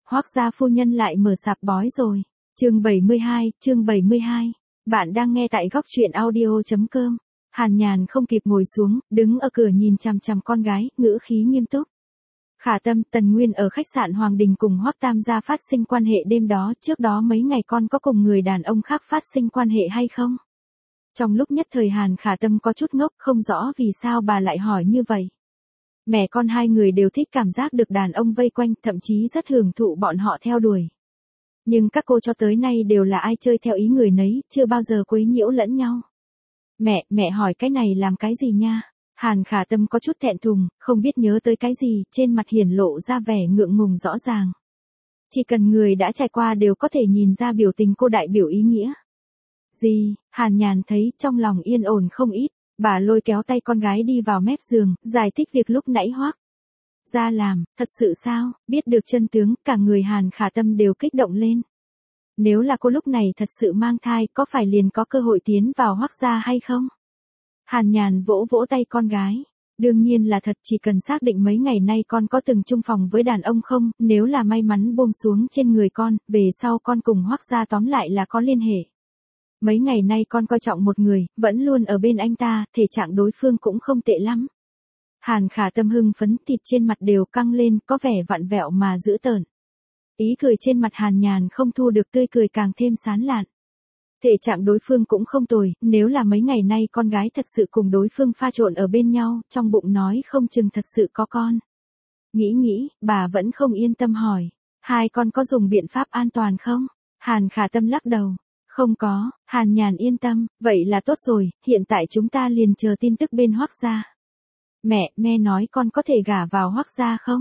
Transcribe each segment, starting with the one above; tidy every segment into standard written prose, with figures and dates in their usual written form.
Hoác gia phu nhân lại mở sạp bói rồi. Chương 72. Bạn đang nghe tại góc truyện audio.com. Hàn Nhàn không kịp ngồi xuống, đứng ở cửa nhìn chằm chằm con gái, ngữ khí nghiêm túc. Khả Tâm, Tần Nguyên ở khách sạn Hoàng Đình cùng Hoác Tam gia phát sinh quan hệ đêm đó, trước đó mấy ngày con có cùng người đàn ông khác phát sinh quan hệ hay không? Trong lúc nhất thời Khả Tâm có chút ngốc, không rõ vì sao bà lại hỏi như vậy. Mẹ con hai người đều thích cảm giác được đàn ông vây quanh, thậm chí rất hưởng thụ bọn họ theo đuổi. Nhưng các cô cho tới nay đều là ai chơi theo ý người nấy, chưa bao giờ quấy nhiễu lẫn nhau. Mẹ hỏi cái này làm cái gì nha? Khả Tâm có chút thẹn thùng, không biết nhớ tới cái gì, trên mặt hiển lộ ra vẻ ngượng ngùng rõ ràng. Chỉ cần người đã trải qua đều có thể nhìn ra biểu tình cô đại biểu ý nghĩa. Gì? Hàn Nhàn thấy trong lòng yên ổn không ít, bà lôi kéo tay con gái đi vào mép giường, giải thích việc lúc nãy Hoác ra làm, thật sự sao? Biết được chân tướng, cả người Khả Tâm đều kích động lên. Nếu là cô lúc này thật sự mang thai, có phải liền có cơ hội tiến vào Hoác gia hay không? Hàn Nhàn vỗ vỗ tay con gái. Đương nhiên là thật, chỉ cần xác định mấy ngày nay con có từng chung phòng với đàn ông không, nếu là may mắn buông xuống trên người con, về sau con cùng Hoác gia tóm lại là có liên hệ. Mấy ngày nay con coi trọng một người, vẫn luôn ở bên anh ta, thể trạng đối phương cũng không tệ lắm. Khả Tâm hưng phấn, thịt trên mặt đều căng lên, có vẻ vặn vẹo mà dữ tợn. Ý cười trên mặt Hàn Nhàn không thu được tươi cười càng thêm sán lạn. Thể trạng đối phương cũng không tồi, nếu là mấy ngày nay con gái thật sự cùng đối phương pha trộn ở bên nhau, trong bụng nói không chừng thật sự có con. Nghĩ, bà vẫn không yên tâm hỏi, hai con có dùng biện pháp an toàn không? Khả Tâm lắc đầu. Không có. Hàn Nhàn yên tâm, vậy là tốt rồi, hiện tại chúng ta liền chờ tin tức bên Hoác gia. Mẹ nói con có thể gả vào Hoác gia không?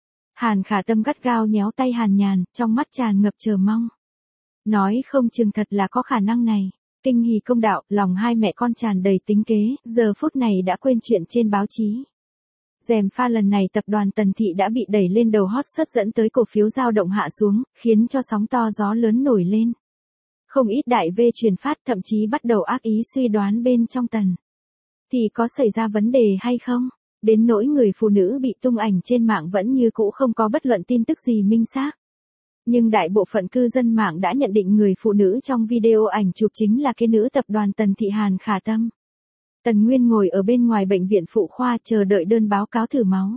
Khả Tâm gắt gao nhéo tay Hàn Nhàn, trong mắt tràn ngập chờ mong. Nói không chừng thật là có khả năng này. Kinh hỉ công đạo, lòng hai mẹ con tràn đầy tính kế, giờ phút này đã quên chuyện trên báo chí. Gièm pha lần này tập đoàn Tần Thị đã bị đẩy lên đầu hot search dẫn tới cổ phiếu dao động hạ xuống, khiến cho sóng to gió lớn nổi lên. Không ít đại V truyền phát thậm chí bắt đầu ác ý suy đoán bên trong Tần thì có xảy ra vấn đề hay không, đến nỗi người phụ nữ bị tung ảnh trên mạng vẫn như cũ không có bất luận tin tức gì minh xác. Nhưng đại bộ phận cư dân mạng đã nhận định người phụ nữ trong video ảnh chụp chính là cái nữ tập đoàn Tần Thị Khả Tâm. Tần Nguyên ngồi ở bên ngoài bệnh viện phụ khoa chờ đợi đơn báo cáo thử máu.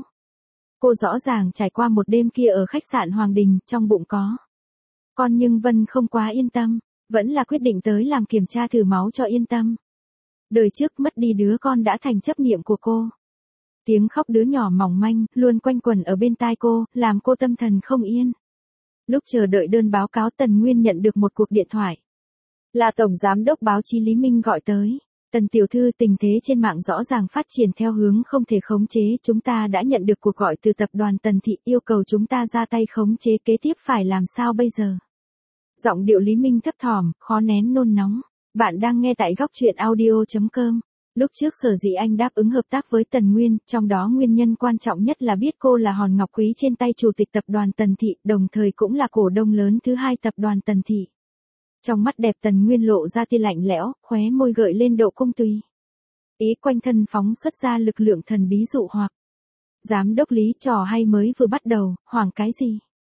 Cô rõ ràng trải qua một đêm kia ở khách sạn Hoàng Đình, trong bụng có con nhưng Vân không quá yên tâm. Vẫn là quyết định tới làm kiểm tra thử máu cho yên tâm. Đời trước mất đi đứa con đã thành chấp niệm của cô. Tiếng khóc đứa nhỏ mỏng manh, luôn quanh quẩn ở bên tai cô, làm cô tâm thần không yên. Lúc chờ đợi đơn báo cáo Tần Nguyên nhận được một cuộc điện thoại. Là Tổng Giám đốc báo chí Lý Minh gọi tới. Tần tiểu thư, tình thế trên mạng rõ ràng phát triển theo hướng không thể khống chế. Chúng ta đã nhận được cuộc gọi từ tập đoàn Tần Thị yêu cầu chúng ta ra tay khống chế, kế tiếp phải làm sao bây giờ? Giọng điệu Lý Minh thấp thỏm, khó nén nôn nóng. Bạn đang nghe tại góc truyện audio.com. Lúc trước sở dĩ anh đáp ứng hợp tác với Tần Nguyên, trong đó nguyên nhân quan trọng nhất là biết cô là hòn ngọc quý trên tay chủ tịch tập đoàn Tần Thị, đồng thời cũng là cổ đông lớn thứ hai tập đoàn Tần Thị. Trong mắt đẹp Tần Nguyên lộ ra tia lạnh lẽo, khóe môi gợi lên độ cung tùy. Ý quanh thân phóng xuất ra lực lượng thần bí dụ hoặc. Giám đốc Lý, trò hay mới vừa bắt đầu, hoảng cái gì?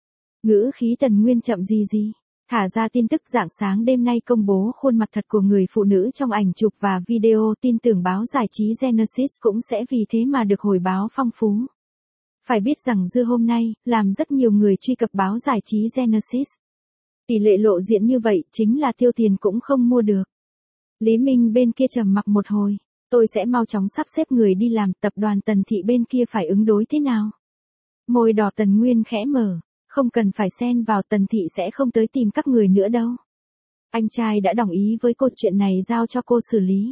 Ngữ khí Tần Nguyên chậm gì? Thả ra tin tức rạng sáng đêm nay công bố khuôn mặt thật của người phụ nữ trong ảnh chụp và video, tin tưởng báo giải trí Genesis cũng sẽ vì thế mà được hồi báo phong phú. Phải biết rằng dưa hôm nay, làm rất nhiều người truy cập báo giải trí Genesis. Tỷ lệ lộ diện như vậy chính là tiêu tiền cũng không mua được. Lý Minh bên kia trầm mặc một hồi, tôi sẽ mau chóng sắp xếp người đi làm, tập đoàn Tần Thị bên kia phải ứng đối thế nào? Môi đỏ Tần Nguyên khẽ mở. Không cần phải xen vào, Tần Thị sẽ không tới tìm các người nữa đâu. Anh trai đã đồng ý với cô, chuyện này giao cho cô xử lý.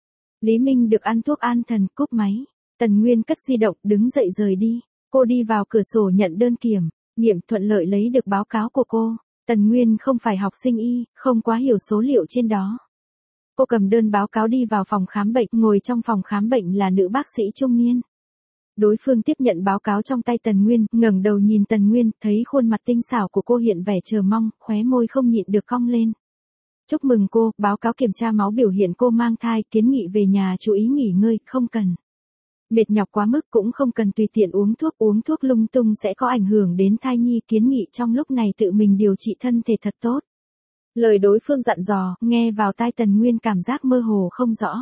Lý Minh được ăn thuốc an thần, cúp máy. Tần Nguyên cất di động, đứng dậy rời đi. Cô đi vào cửa sổ nhận đơn kiểm nghiệm, thuận lợi lấy được báo cáo của cô. Tần Nguyên không phải học sinh y, không quá hiểu số liệu trên đó. Cô cầm đơn báo cáo đi vào phòng khám bệnh, ngồi trong phòng khám bệnh là nữ bác sĩ trung niên. Đối phương tiếp nhận báo cáo trong tay Tần Nguyên, ngẩng đầu nhìn Tần Nguyên, thấy khuôn mặt tinh xảo của cô hiện vẻ chờ mong, khóe môi không nhịn được cong lên. Chúc mừng cô, báo cáo kiểm tra máu biểu hiện cô mang thai, kiến nghị về nhà chú ý nghỉ ngơi, không cần Mệt nhọc quá mức cũng không cần tùy tiện uống thuốc lung tung sẽ có ảnh hưởng đến thai nhi, kiến nghị trong lúc này tự mình điều trị thân thể thật tốt. Lời đối phương dặn dò, nghe vào tai Tần Nguyên cảm giác mơ hồ không rõ.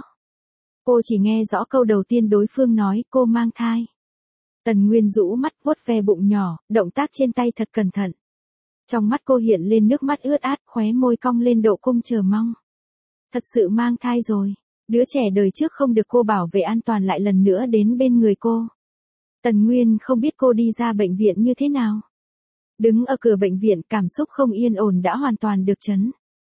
Cô chỉ nghe rõ câu đầu tiên đối phương nói, cô mang thai. Tần Nguyên rũ mắt vuốt ve bụng nhỏ, động tác trên tay thật cẩn thận. Trong mắt cô hiện lên nước mắt ướt át, khóe môi cong lên độ cung chờ mong. Thật sự mang thai rồi. Đứa trẻ đời trước không được cô bảo vệ an toàn lại lần nữa đến bên người cô. Tần Nguyên không biết cô đi ra bệnh viện như thế nào. Đứng ở cửa bệnh viện, cảm xúc không yên ổn đã hoàn toàn được trấn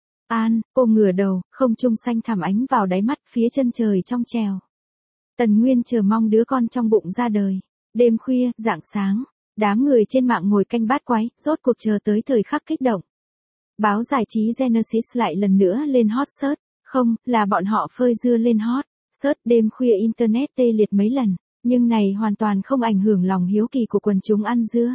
an, cô ngửa đầu, không trung xanh thẳm ánh vào đáy mắt, phía chân trời trong trèo. Tần Nguyên chờ mong đứa con trong bụng ra đời. Đêm khuya, rạng sáng, đám người trên mạng ngồi canh bát quái, rốt cuộc chờ tới thời khắc kích động. Báo giải trí Genesis lại lần nữa lên hot search, không, là bọn họ phơi dưa lên hot search. Đêm khuya internet tê liệt mấy lần, nhưng này hoàn toàn không ảnh hưởng lòng hiếu kỳ của quần chúng ăn dưa.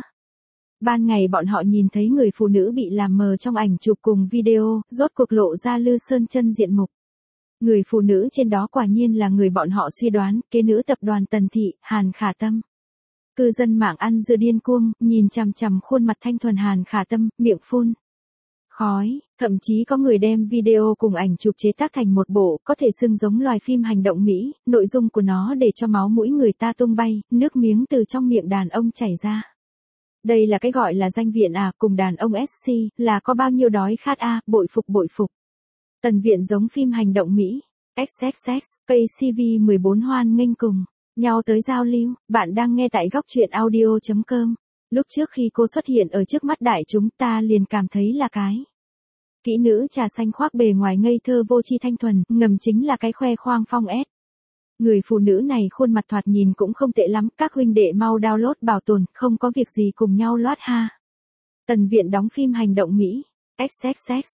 Ban ngày bọn họ nhìn thấy người phụ nữ bị làm mờ trong ảnh chụp cùng video, rốt cuộc lộ ra Lư Sơn chân diện mục. Người phụ nữ trên đó quả nhiên là người bọn họ suy đoán, kế nữ tập đoàn Tần Thị, Hàn Khả Tâm. Cư dân mạng ăn dưa điên cuồng, nhìn chằm chằm khuôn mặt thanh thuần Hàn Khả Tâm, miệng phun khói, thậm chí có người đem video cùng ảnh chụp chế tác thành một bộ, có thể xưng giống loài phim hành động Mỹ, nội dung của nó để cho máu mũi người ta tung bay, nước miếng từ trong miệng đàn ông chảy ra. Đây là cái gọi là danh viện à, cùng đàn ông SC, là có bao nhiêu đói khát à, bội phục. Tần viện giống phim hành động Mỹ, XXX, KCV14 hoan nghênh cùng nhau tới giao lưu. Bạn đang nghe tại góc truyện audio.com. Lúc trước khi cô xuất hiện ở trước mắt đại chúng ta liền cảm thấy là cái kỹ nữ trà xanh khoác bề ngoài ngây thơ vô tri thanh thuần, ngầm chính là cái khoe khoang phong ép. Người phụ nữ này khuôn mặt thoạt nhìn cũng không tệ lắm, các huynh đệ mau download bảo tồn, không có việc gì cùng nhau loát ha. Tần viện đóng phim hành động Mỹ, XXX,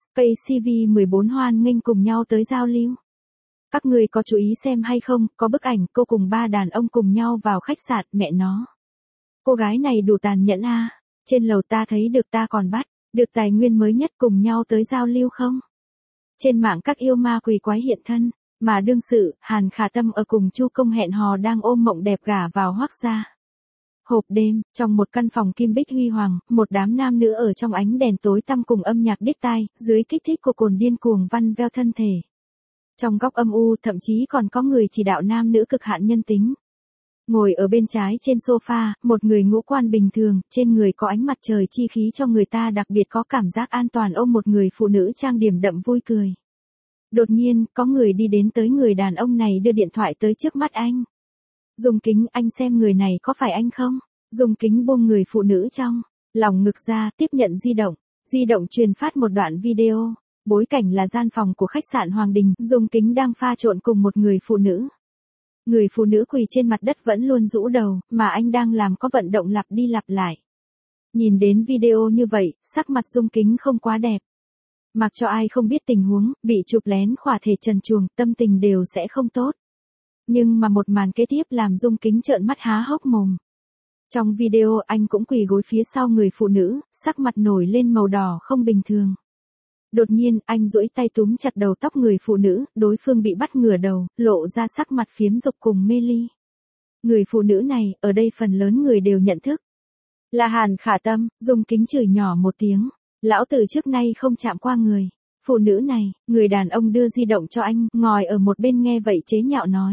KCV14 hoan nghênh cùng nhau tới giao lưu. Các người có chú ý xem hay không, có bức ảnh cô cùng 3 đàn ông cùng nhau vào khách sạn, mẹ nó. Cô gái này đủ tàn nhẫn a. Trên lầu ta thấy được ta còn bắt được tài nguyên mới nhất, cùng nhau tới giao lưu không? Trên mạng các yêu ma quỷ quái hiện thân, mà đương sự, Hàn Khả Tâm ở cùng Chu Công hẹn hò đang ôm mộng đẹp gả vào Hoắc gia. Hộp đêm, trong một căn phòng kim bích huy hoàng, một đám nam nữ ở trong ánh đèn tối tăm cùng âm nhạc điếc tai, dưới kích thích của cồn điên cuồng văn veo thân thể. Trong góc âm u thậm chí còn có người chỉ đạo nam nữ cực hạn nhân tính. Ngồi ở bên trái trên sofa, một người ngũ quan bình thường, trên người có ánh mặt trời chi khí cho người ta đặc biệt có cảm giác an toàn ôm một người phụ nữ trang điểm đậm vui cười. Đột nhiên, có người đi đến tới người đàn ông này đưa điện thoại tới trước mắt anh. Dùng kính, anh xem người này có phải anh không? Dùng kính buông người phụ nữ trong lòng ngực ra, tiếp nhận di động truyền phát một đoạn video. Bối cảnh là gian phòng của khách sạn Hoàng Đình, Dung Kính đang pha trộn cùng một người phụ nữ. Người phụ nữ quỳ trên mặt đất vẫn luôn rũ đầu, mà anh đang làm có vận động lặp đi lặp lại. Nhìn đến video như vậy, sắc mặt Dung Kính không quá đẹp. Mặc cho ai không biết tình huống, bị chụp lén khỏa thể trần truồng, tâm tình đều sẽ không tốt. Nhưng mà một màn kế tiếp làm Dung Kính trợn mắt há hốc mồm. Trong video anh cũng quỳ gối phía sau người phụ nữ, sắc mặt nổi lên màu đỏ không bình thường. Đột nhiên, anh duỗi tay túm chặt đầu tóc người phụ nữ, đối phương bị bắt ngửa đầu, lộ ra sắc mặt phiếm dục cùng mê ly. Người phụ nữ này, ở đây phần lớn người đều nhận thức. Là Hàn Khả Tâm. Dung Kính chửi nhỏ một tiếng. Lão tử trước nay không chạm qua người. Phụ nữ này, người đàn ông đưa di động cho anh, ngồi ở một bên nghe vậy chế nhạo nói.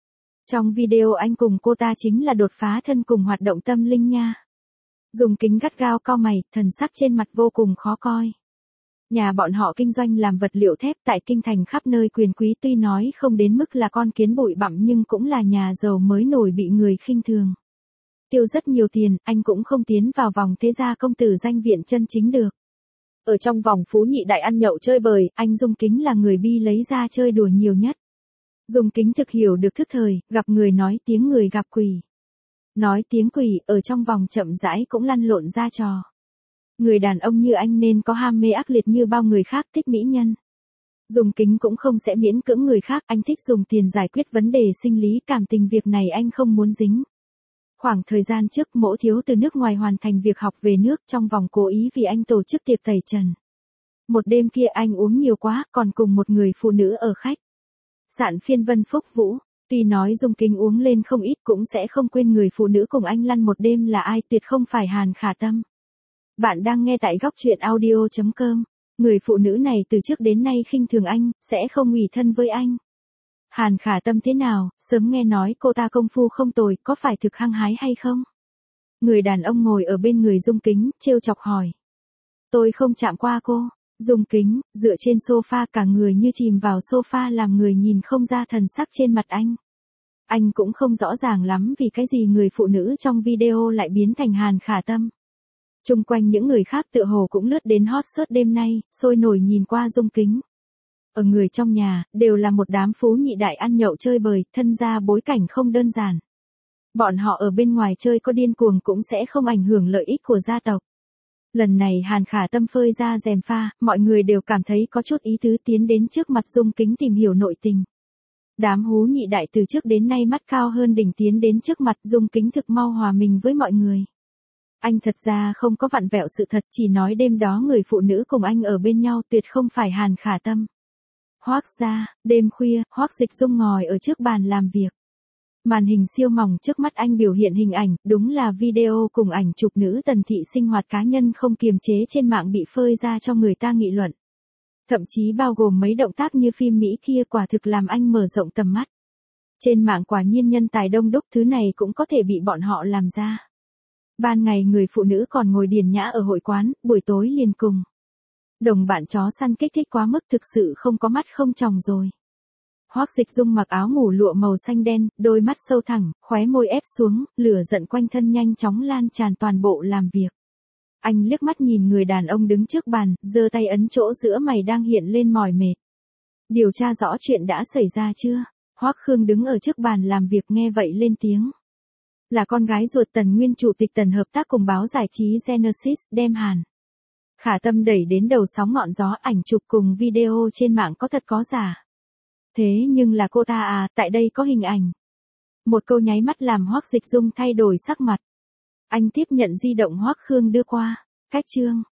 Trong video anh cùng cô ta chính là đột phá thân cùng hoạt động tâm linh nha. Dung Kính gắt gao cau mày, thần sắc trên mặt vô cùng khó coi. Nhà bọn họ kinh doanh làm vật liệu thép tại kinh thành khắp nơi quyền quý, tuy nói không đến mức là con kiến bụi bặm nhưng cũng là nhà giàu mới nổi bị người khinh thường. Tiêu rất nhiều tiền, anh cũng không tiến vào vòng thế gia công tử danh viện chân chính được. Ở trong vòng phú nhị đại ăn nhậu chơi bời, anh Dung Kính là người bi lấy ra chơi đùa nhiều nhất. Dung Kính thực hiểu được thức thời, gặp người nói tiếng người gặp quỷ. Nói tiếng quỷ, ở trong vòng chậm rãi cũng lăn lộn ra trò. Người đàn ông như anh nên có ham mê ác liệt như bao người khác, thích mỹ nhân. Dung Kính cũng không sẽ miễn cưỡng người khác, anh thích dùng tiền giải quyết vấn đề sinh lý, cảm tình việc này anh không muốn dính. Khoảng thời gian trước, Mỗ Thiếu từ nước ngoài hoàn thành việc học về nước, trong vòng cố ý vì anh tổ chức tiệc tẩy trần. Một đêm kia anh uống nhiều quá, còn cùng một người phụ nữ ở khách sạn Phiên Vân Phúc Vũ. Tuy nói Dung Kính uống lên không ít cũng sẽ không quên người phụ nữ cùng anh lăn một đêm là ai, tuyệt không phải Hàn Khả Tâm. Bạn đang nghe tại góc truyện audio.com. Người phụ nữ này từ trước đến nay khinh thường anh, sẽ không ủy thân với anh. Hàn Khả Tâm thế nào, sớm nghe nói cô ta công phu không tồi, có phải thực hăng hái hay không? Người đàn ông ngồi ở bên người Dung Kính, trêu chọc hỏi. Tôi không chạm qua cô. Dung Kính, dựa trên sofa cả người như chìm vào sofa làm người nhìn không ra thần sắc trên mặt anh. Anh cũng không rõ ràng lắm vì cái gì người phụ nữ trong video lại biến thành Hàn Khả Tâm. Chung quanh những người khác tựa hồ cũng lướt đến hot search đêm nay, sôi nổi nhìn qua Dung Kính. Ở người trong nhà, đều là một đám phú nhị đại ăn nhậu chơi bời, thân ra bối cảnh không đơn giản. Bọn họ ở bên ngoài chơi có điên cuồng cũng sẽ không ảnh hưởng lợi ích của gia tộc. Lần này Hàn Khả Tâm phơi ra rèm pha, mọi người đều cảm thấy có chút ý tứ tiến đến trước mặt Dung Kính tìm hiểu nội tình. Đám hú nhị đại từ trước đến nay mắt cao hơn đỉnh tiến đến trước mặt Dung Kính thực mau hòa mình với mọi người. Anh thật ra không có vặn vẹo sự thật, chỉ nói đêm đó người phụ nữ cùng anh ở bên nhau tuyệt không phải Hàn Khả Tâm. Hoác ra, đêm khuya, Hoác Dịch Dung ngồi ở trước bàn làm việc. Màn hình siêu mỏng trước mắt anh biểu hiện hình ảnh, đúng là video cùng ảnh chụp nữ Tần Thị sinh hoạt cá nhân không kiềm chế trên mạng bị phơi ra cho người ta nghị luận. Thậm chí bao gồm mấy động tác như phim Mỹ kia quả thực làm anh mở rộng tầm mắt. Trên mạng quả nhiên nhân tài đông đúc, thứ này cũng có thể bị bọn họ làm ra. Ban ngày người phụ nữ còn ngồi điền nhã ở hội quán, buổi tối liền cùng đồng bạn chó săn kích thích quá mức, thực sự không có mắt không tròng rồi. Hoác Dịch Dung mặc áo ngủ lụa màu xanh đen, đôi mắt sâu thẳng, khóe môi ép xuống, lửa giận quanh thân nhanh chóng lan tràn toàn bộ làm việc. Anh liếc mắt nhìn người đàn ông đứng trước bàn, giơ tay ấn chỗ giữa mày đang hiện lên mỏi mệt. Điều tra rõ chuyện đã xảy ra chưa? Hoác Khương đứng ở trước bàn làm việc nghe vậy lên tiếng. Là con gái ruột Tần nguyên chủ tịch Tần hợp tác cùng báo giải trí Genesis, đem Hàn Khả Tâm đẩy đến đầu sóng ngọn gió, ảnh chụp cùng video trên mạng có thật có giả. Thế nhưng là cô ta à, tại đây có hình ảnh. Một câu nháy mắt làm Hoác Dịch Dung thay đổi sắc mặt. Anh tiếp nhận di động Hoác Khương đưa qua. Cách chương.